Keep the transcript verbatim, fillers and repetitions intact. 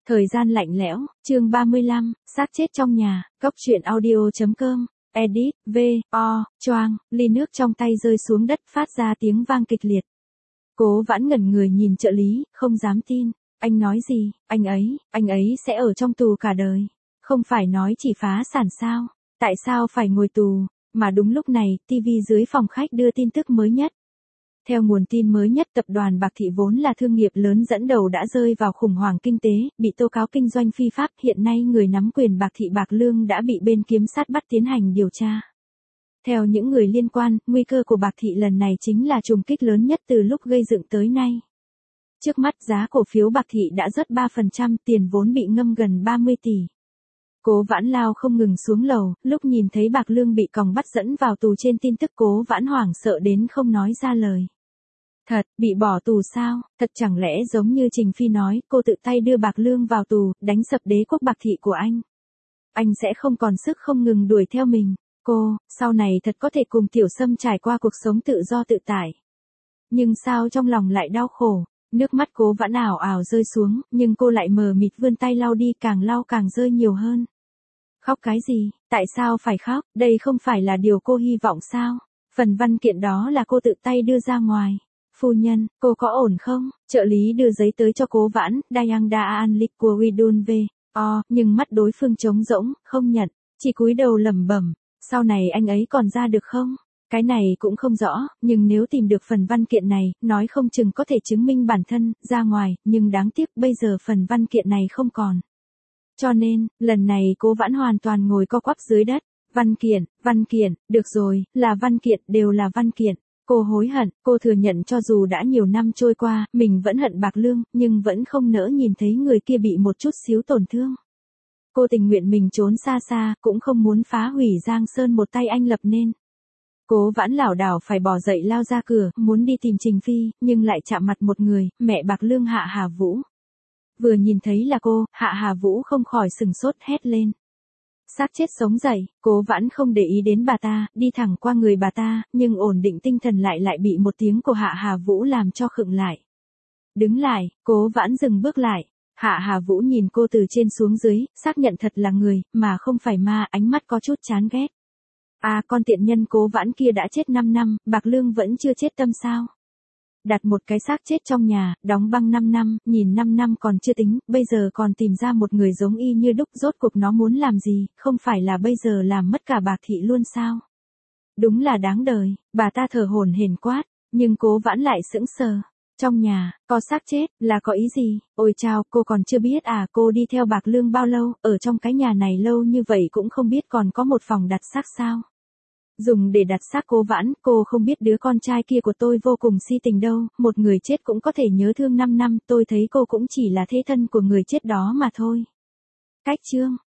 Thời gian lạnh lẽo, chương ba mươi lăm, xác chết trong nhà, góc truyện audio.com, edit, v, o, choang, ly nước trong tay rơi xuống đất phát ra tiếng vang kịch liệt. Cố Vãn ngẩn người nhìn trợ lý, không dám tin, anh nói gì, anh ấy, anh ấy sẽ ở trong tù cả đời. Không phải nói chỉ phá sản sao, tại sao phải ngồi tù, mà đúng lúc này, ti vi dưới phòng khách đưa tin tức mới nhất. Theo nguồn tin mới nhất, tập đoàn Bạc Thị vốn là thương nghiệp lớn dẫn đầu đã rơi vào khủng hoảng kinh tế, bị tố cáo kinh doanh phi pháp. Hiện nay người nắm quyền Bạc Thị Bạc Lương đã bị bên kiếm sát bắt tiến hành điều tra. Theo những người liên quan, nguy cơ của Bạc Thị lần này chính là trùng kích lớn nhất từ lúc gây dựng tới nay. Trước mắt giá cổ phiếu Bạc Thị đã rớt ba phần trăm, tiền vốn bị ngâm gần ba mươi tỷ. Cố Vãn lao không ngừng xuống lầu, lúc nhìn thấy Bạc Lương bị còng bắt dẫn vào tù trên tin tức Cố Vãn hoảng sợ đến không nói ra lời. Thật, bị bỏ tù sao, thật chẳng lẽ giống như Trình Phi nói, cô tự tay đưa Bạc Lương vào tù, đánh sập đế quốc Bạc Thị của anh. Anh sẽ không còn sức không ngừng đuổi theo mình, cô, sau này thật có thể cùng Tiểu Sâm trải qua cuộc sống tự do tự tại. Nhưng sao trong lòng lại đau khổ, nước mắt Cố Vãn ảo ảo rơi xuống, nhưng cô lại mờ mịt vươn tay lau đi, càng lau càng rơi nhiều hơn. Khóc cái gì, tại sao phải khóc, đây không phải là điều cô hy vọng sao, phần văn kiện đó là cô tự tay đưa ra ngoài. Phu nhân, cô có ổn không? Trợ lý đưa giấy tới cho Cố Vãn, Dayang Da An Lik của Widun V. O, nhưng mắt đối phương trống rỗng, không nhận, chỉ cúi đầu lẩm bẩm, sau này anh ấy còn ra được không? Cái này cũng không rõ, nhưng nếu tìm được phần văn kiện này, nói không chừng có thể chứng minh bản thân, ra ngoài, nhưng đáng tiếc bây giờ phần văn kiện này không còn. Cho nên, lần này Cố Vãn hoàn toàn ngồi co quắp dưới đất, văn kiện, văn kiện, được rồi, là văn kiện, đều là văn kiện. Cô hối hận, cô thừa nhận cho dù đã nhiều năm trôi qua, mình vẫn hận Bạc Lương, nhưng vẫn không nỡ nhìn thấy người kia bị một chút xíu tổn thương. Cô tình nguyện mình trốn xa xa, cũng không muốn phá hủy Giang Sơn một tay anh lập nên. Cố Vãn lảo đảo phải bỏ dậy lao ra cửa, muốn đi tìm Trình Phi, nhưng lại chạm mặt một người, mẹ Bạc Lương Hạ Hà Vũ. Vừa nhìn thấy là cô, Hạ Hà Vũ không khỏi sừng sốt hét lên. Xác chết sống dậy, Cố Vãn không để ý đến bà ta, đi thẳng qua người bà ta, nhưng ổn định tinh thần lại lại bị một tiếng của Hạ Hà Vũ làm cho khựng lại. Đứng lại, Cố Vãn dừng bước lại, Hạ Hà Vũ nhìn cô từ trên xuống dưới, xác nhận thật là người, mà không phải ma, ánh mắt có chút chán ghét. À, con tiện nhân Cố Vãn kia đã chết năm năm, Bạc Lương vẫn chưa chết tâm sao? Đặt một cái xác chết trong nhà, đóng băng năm năm, nhìn năm năm còn chưa tính, bây giờ còn tìm ra một người giống y như đúc, rốt cuộc nó muốn làm gì, không phải là bây giờ làm mất cả Bạc Thị luôn sao? Đúng là đáng đời, bà ta thở hổn hển quát, nhưng Cố Vãn lại sững sờ. Trong nhà, có xác chết, là có ý gì? Ôi chao, cô còn chưa biết à, cô đi theo Bạc Lương bao lâu, ở trong cái nhà này lâu như vậy cũng không biết còn có một phòng đặt xác sao? Dùng để đặt xác Cố Vãn, cô không biết đứa con trai kia của tôi vô cùng si tình đâu, một người chết cũng có thể nhớ thương năm năm, tôi thấy cô cũng chỉ là thế thân của người chết đó mà thôi. Cách chương